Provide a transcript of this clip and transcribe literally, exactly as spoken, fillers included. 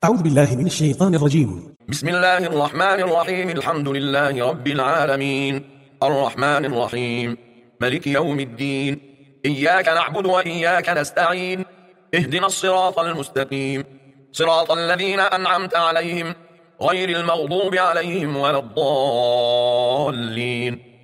أعوذ بالله من الشيطان الرجيم. بسم الله الرحمن الرحيم. الحمد لله رب العالمين، الرحمن الرحيم، ملك يوم الدين. إياك نعبد وإياك نستعين، اهدنا الصراط المستقيم، صراط الذين أنعمت عليهم غير المغضوب عليهم ولا الضالين.